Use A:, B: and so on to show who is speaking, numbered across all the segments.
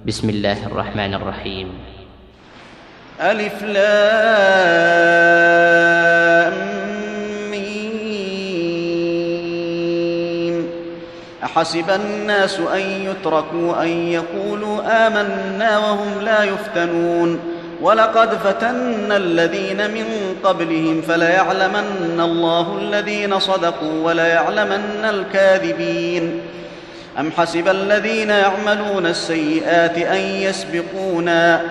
A: بسم الله الرحمن الرحيم.
B: ألف لام ميم. أحسب الناس أن يتركوا أن يقولوا آمنا وهم لا يفتنون ولقد فتنا الذين من قبلهم فليعلمن الله الذين صدقوا وليعلمن الكاذبين. أم حسب الذين يعملون السيئات أن يسبقونا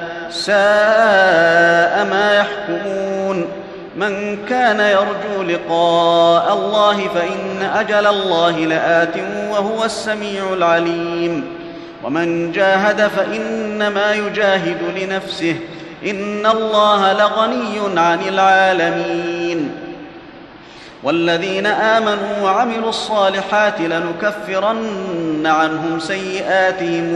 B: ساء ما يحكمون. من كان يرجو لقاء الله فإن أجل الله لآت وهو السميع العليم. ومن جاهد فإنما يجاهد لنفسه إن الله لغني عن العالمين. والذين آمنوا وعملوا الصالحات لنكفرن عنهم سيئاتهم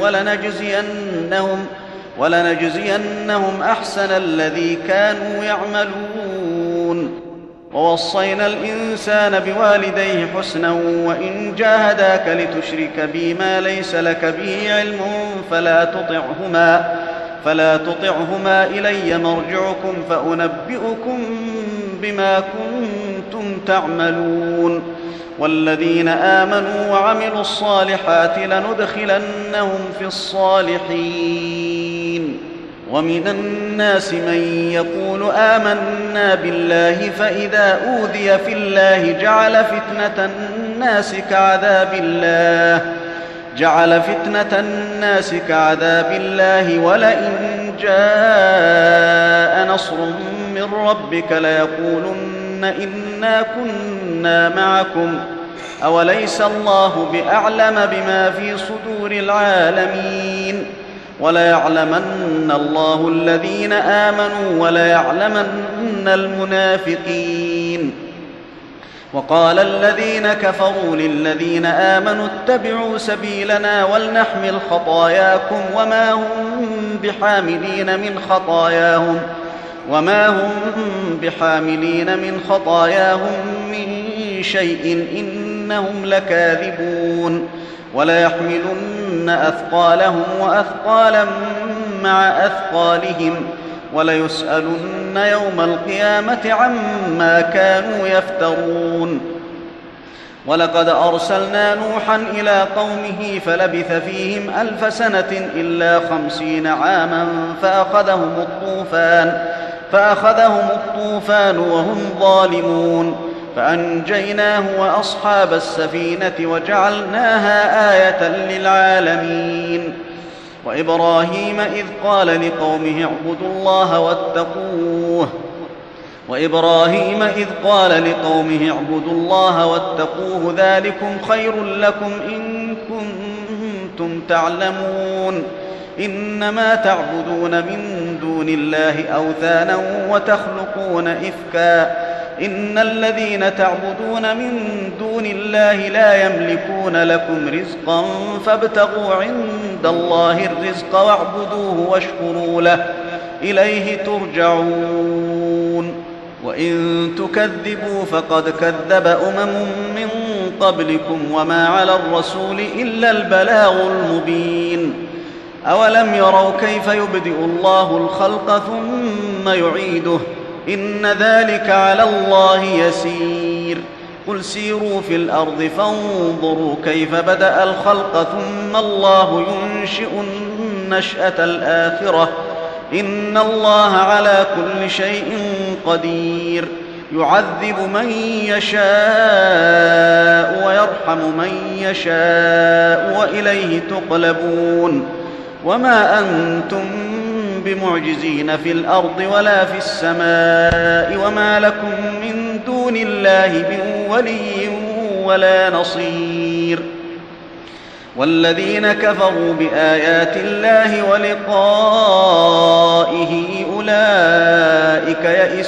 B: ولنجزينهم أحسن الذي كانوا يعملون. ووصينا الإنسان بوالديه حسنا وإن جاهداك لتشرك بي ما ليس لك به علم فلا تطعهما إلي مرجعكم فأنبئكم بما كنتم تعملون. والذين آمنوا وعملوا الصالحات لندخلنهم في الصالحين. ومن الناس من يقول آمنا بالله فإذا أوذي في الله جعل فتنة الناس كعذاب الله ولئن جاء نصر من ربك ليقولن إنا كنا معكم أوليس الله بأعلم بما في صدور العالمين. وليعلمن الله الذين آمنوا وليعلمن المنافقين. وقال الذين كفروا للذين آمنوا اتبعوا سبيلنا ولنحمل خطاياكم وما هم بحاملين من خطاياهم من شيء إنهم لكاذبون. وليحملن أثقالهم وأثقالا مع أثقالهم وليسألن يوم القيامة عما كانوا يفترون. ولقد أرسلنا نوحا إلى قومه فلبث فيهم 1000 سنة إلا 50 عاما فأخذهم الطوفان وهم ظالمون فأنجيناه وأصحاب السفينة وجعلناها آية للعالمين. وإبراهيم إذ قال لقومه اعبدوا الله واتقوه ذلكم خير لكم إن كنتم تعلمون. إنما تعبدون من دون الله أوثانا وتخلقون إفكا إن الذين تعبدون من دون الله لا يملكون لكم رزقا فابتغوا عند الله الرزق واعبدوه واشكروا له إليه ترجعون. وإن تكذبوا فقد كذب من قبلكم وما على الرسول إلا البلاغ المبين. أولم يروا كيف يبدئ الله الخلق ثم يعيده إن ذلك على الله يسير. قل سيروا في الأرض فانظروا كيف بدأ الخلق ثم الله ينشئ النشأة الآخرة إن الله على كل شيء قدير. يعذب من يشاء ويرحم من يشاء وإليه تقلبون. وما أنتم بمعجزين في الأرض ولا في السماء وما لكم من دون الله من ولي ولا نصير. والذين كفروا بآيات الله ولقائه أولئك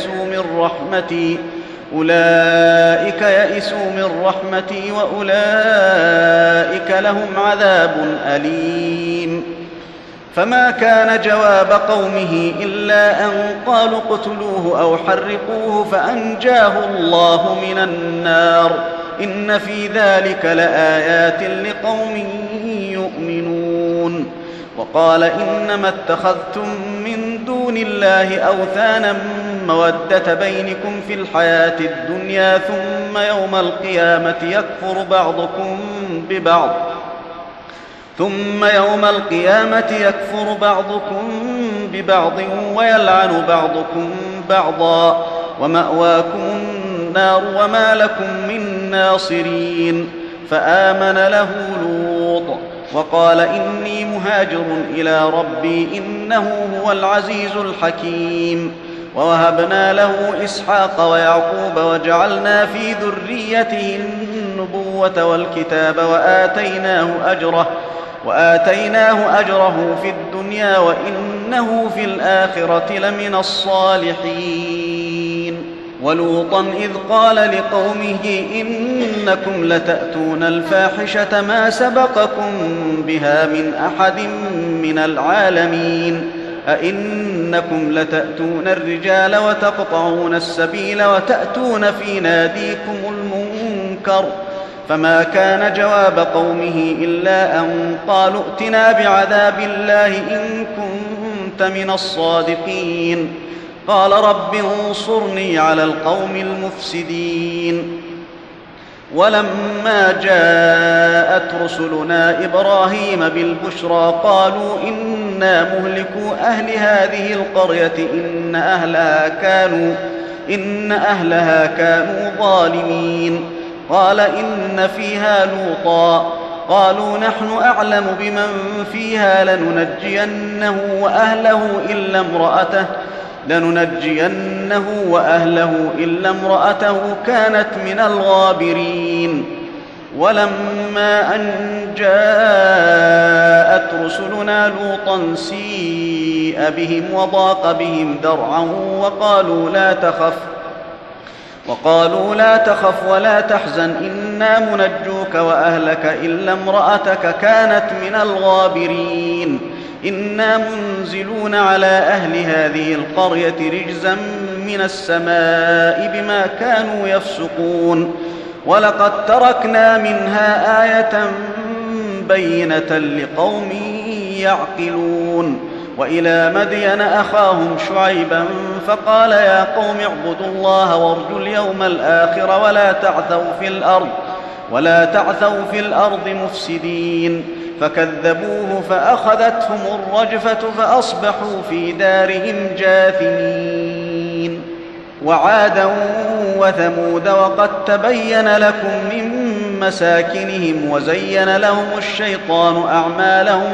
B: يئسوا من رحمتي وأولئك لهم عذاب أليم. فما كان جواب قومه إلا أن قالوا اقتلوه أو حرقوه فأنجاه الله من النار إن في ذلك لآيات لقوم يؤمنون. وقال إنما اتخذتم من دون الله أوثانا مودة بينكم في الحياة الدنيا ثم يوم القيامة يكفر بعضكم ببعض ويلعن بعضكم بعضا ومأواكم النار وما لكم من ناصرين. فآمن له لوط وقال إني مهاجر إلى ربي إنه هو العزيز الحكيم. ووهبنا له إسحاق ويعقوب وجعلنا في ذريته النبوة والكتاب وآتيناه أجره في الدنيا وإنه في الآخرة لمن الصالحين. ولوطا إذ قال لقومه إنكم لتأتون الفاحشة ما سبقكم بها من أحد من العالمين أئنكم لتأتون الرجال وتقطعون السبيل وتأتون في ناديكم المنكر. فما كان جواب قومه إلا أن قالوا ائتنا بعذاب الله إن كنت من الصادقين. قال رب انصرني على القوم المفسدين. ولما جاءت رسلنا إبراهيم بالبشرى قالوا إنا مهلكو أهل هذه القرية إن أهلها كانوا ظالمين. قال إن فيها لوطا قالوا نحن أعلم بمن فيها لننجينه وأهله إلا امرأته كانت من الغابرين. ولما أن جاءت رسلنا لوطا سيء بهم وضاق بهم ذرعا وقالوا لا تخف ولا تحزن إنا منجوك وأهلك إلا امرأتك كانت من الغابرين. إنا منزلون على أهل هذه القرية رجزا من السماء بما كانوا يفسقون. ولقد تركنا منها آية بينة لقوم يعقلون. وإلى مدين أخاهم شعيبا فقال يا قوم اعبدوا الله وارجوا اليوم الآخر ولا تعثوا في الأرض مفسدين. فكذبوه فأخذتهم الرجفة فأصبحوا في دارهم جاثمين. وعادا وثمود وقد تبين لكم من مساكنهم وزين لهم الشيطان أعمالهم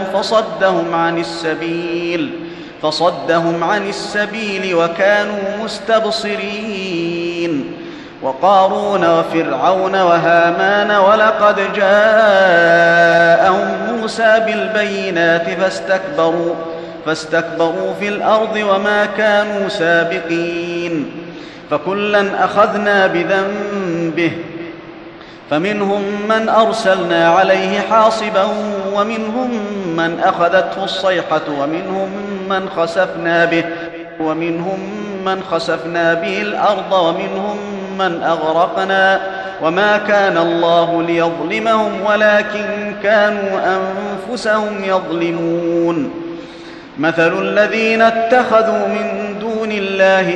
B: فصدهم عن السبيل وكانوا مستبصرين. وقارون وفرعون وهامان ولقد جاءهم موسى بالبينات فاستكبروا في الأرض وما كانوا سابقين. فكلا أخذنا بذنبه فمنهم من أرسلنا عليه حاصبا ومنهم من أخذته الصيحة ومنهم من خسفنا به الأرض ومنهم من أغرقنا وما كان الله ليظلمهم ولكن كانوا أنفسهم يظلمون. مثل الذين اتخذوا من دون الله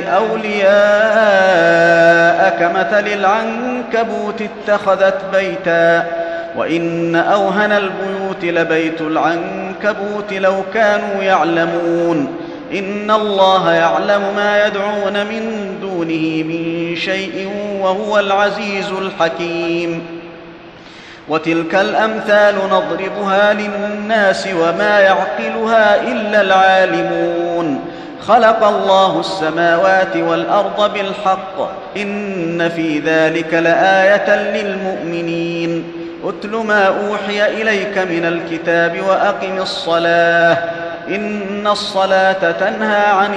B: أولياء كمثل العنكبوت اتخذت بيتا وإن أوهن البيوت لبيت العنكبوت لو كانوا يعلمون. إن الله يعلم ما يدعون من دونه من شيء وهو العزيز الحكيم. وتلك الأمثال نضربها للناس وما يعقلها إلا العالمون. خلق الله السماوات والأرض بالحق إن في ذلك لآية للمؤمنين. أتل ما أوحي إليك من الكتاب وأقم الصلاة إن الصلاة تنهى عن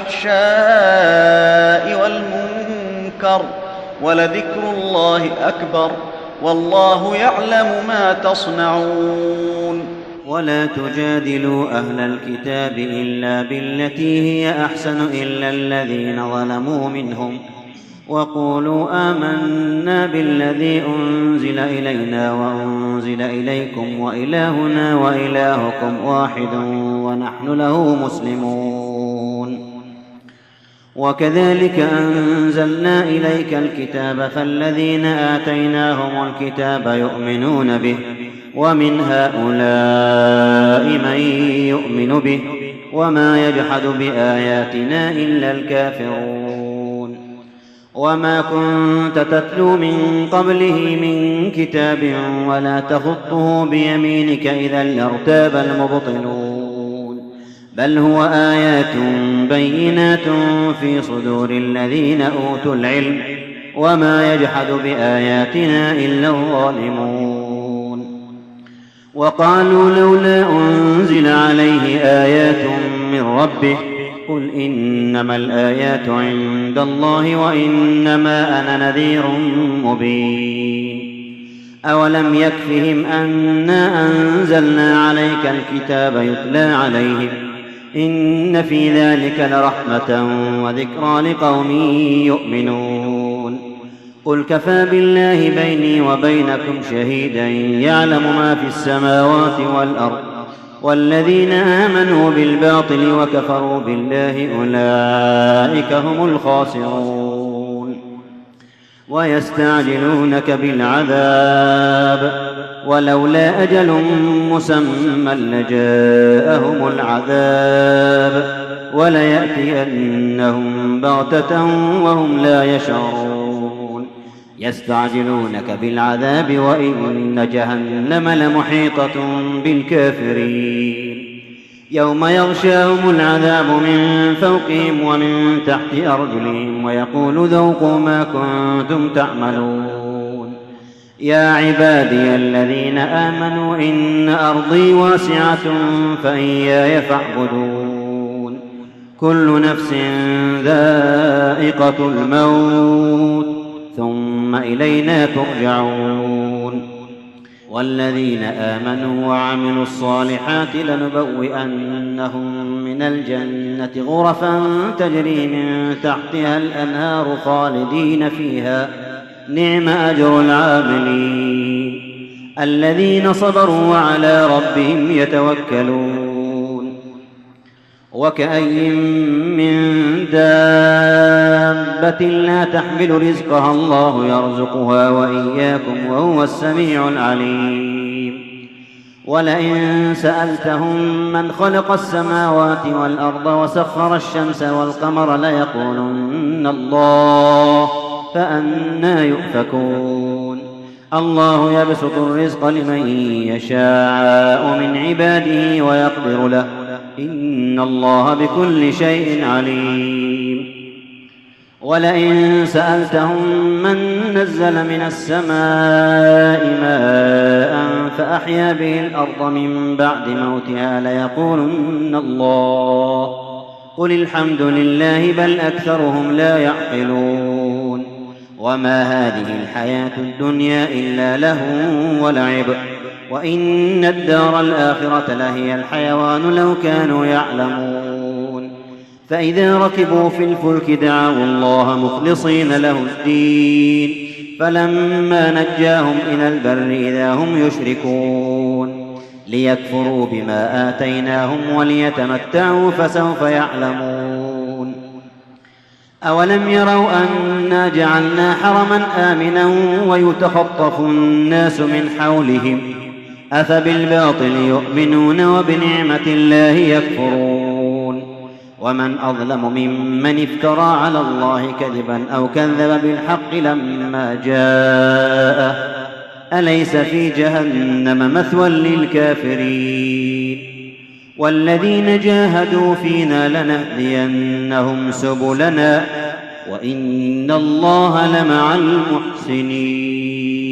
B: الفحشاء والمنكر ولذكر الله أكبر والله يعلم ما تصنعون.
C: ولا تجادلوا أهل الكتاب إلا بالتي هي أحسن إلا الذين ظلموا منهم وقولوا آمنا بالذي أنزل إلينا وأنزل إليكم وإلهنا وإلهكم واحد ونحن له مسلمون. وكذلك أنزلنا إليك الكتاب فالذين آتيناهم الكتاب يؤمنون به ومن هؤلاء من يؤمن به وما يجحد بآياتنا إلا الكافرون. وما كنت تتلو من قبله من كتاب ولا تخطه بيمينك إذا لارتاب المبطلون، بل هو آيات بينات في صدور الذين أوتوا العلم وما يجحد بآياتنا إلا الظالمون. وقالوا لولا أنزل عليه آيات من ربه قل إنما الآيات عند الله وإنما أنا نذير مبين. أولم يكفهم أنا أنزلنا عليك الكتاب يتلى عليهم إن في ذلك لرحمة وذكرى لقوم يؤمنون. قل كفى بالله بيني وبينكم شهيدا يعلم ما في السماوات والأرض والذين آمنوا بالباطل وكفروا بالله أولئك هم الخاسرون. ويستعجلونك بالعذاب ولولا أجل مسمى لجاءهم العذاب وليأتينهم بغتة وهم لا يشعرون. يستعجلونك بالعذاب وإن جهنم لمحيطة بالكافرين. يوم يغشاهم العذاب من فوقهم ومن تحت أرجلهم ويقول ذوقوا ما كنتم تعملون. يا عبادي الذين آمنوا إن أرضي واسعة فإياي فاعبدون. كل نفس ذائقة الموت ثم إلينا ترجعون. والذين آمنوا وعملوا الصالحات لنبوئنهم من الجنة غرفا تجري من تحتها الأنهار خالدين فيها نعم أجر العاملين الذين صبروا وعلى ربهم يتوكلون. وكأي من دابة لا تحمل رزقها الله يرزقها وإياكم وهو السميع العليم. ولئن سألتهم من خلق السماوات والأرض وسخر الشمس والقمر ليقولن الله فأنى يؤفكون. الله يبسط الرزق لمن يشاء من عباده ويقدر له إن الله بكل شيء عليم. ولئن سألتهم من نزل من السماء ماء فأحيا به الأرض من بعد موتها ليقولن الله قل الحمد لله بل أكثرهم لا يعقلون. وما هذه الحياة الدنيا إلا لهو ولعب وإن الدار الآخرة لهي الحيوان لو كانوا يعلمون. فإذا ركبوا في الفلك دعوا الله مخلصين له الدين فلما نجاهم إلى البر إذا هم يشركون ليكفروا بما آتيناهم وليتمتعوا فسوف يعلمون. أولم يروا أنا جعلنا حرما آمنا ويتخطف الناس من حولهم أفبالباطل يؤمنون وبنعمة الله يكفرون. ومن أظلم ممن افترى على الله كذبا أو كذب بالحق لما جاءه أليس في جهنم مثوى للكافرين. والذين جاهدوا فينا لنهدينهم سبلنا وإن الله لمع المحسنين.